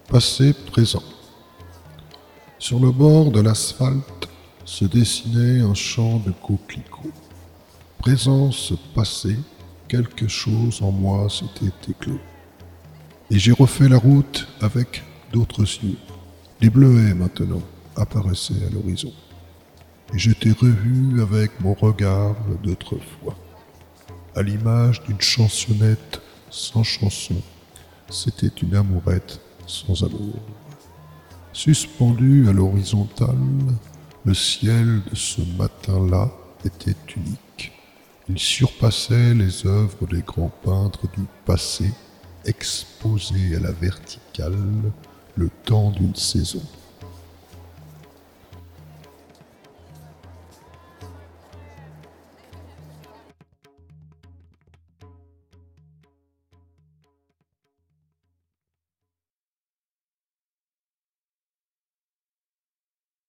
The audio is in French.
Passé, présent. Sur le bord de l'asphalte se dessinait un champ de coquelicots. Présence passée, quelque chose en moi s'était éclos. Et j'ai refait la route avec d'autres yeux. Les bleuets maintenant apparaissaient à l'horizon. Et je t'ai revu avec mon regard d'autrefois. À l'image d'une chansonnette sans chanson, c'était une amourette sans amour. Suspendu à l'horizontale, le ciel de ce matin-là était unique. Il surpassait les œuvres des grands peintres du passé, exposés à la verticale, le temps d'une saison.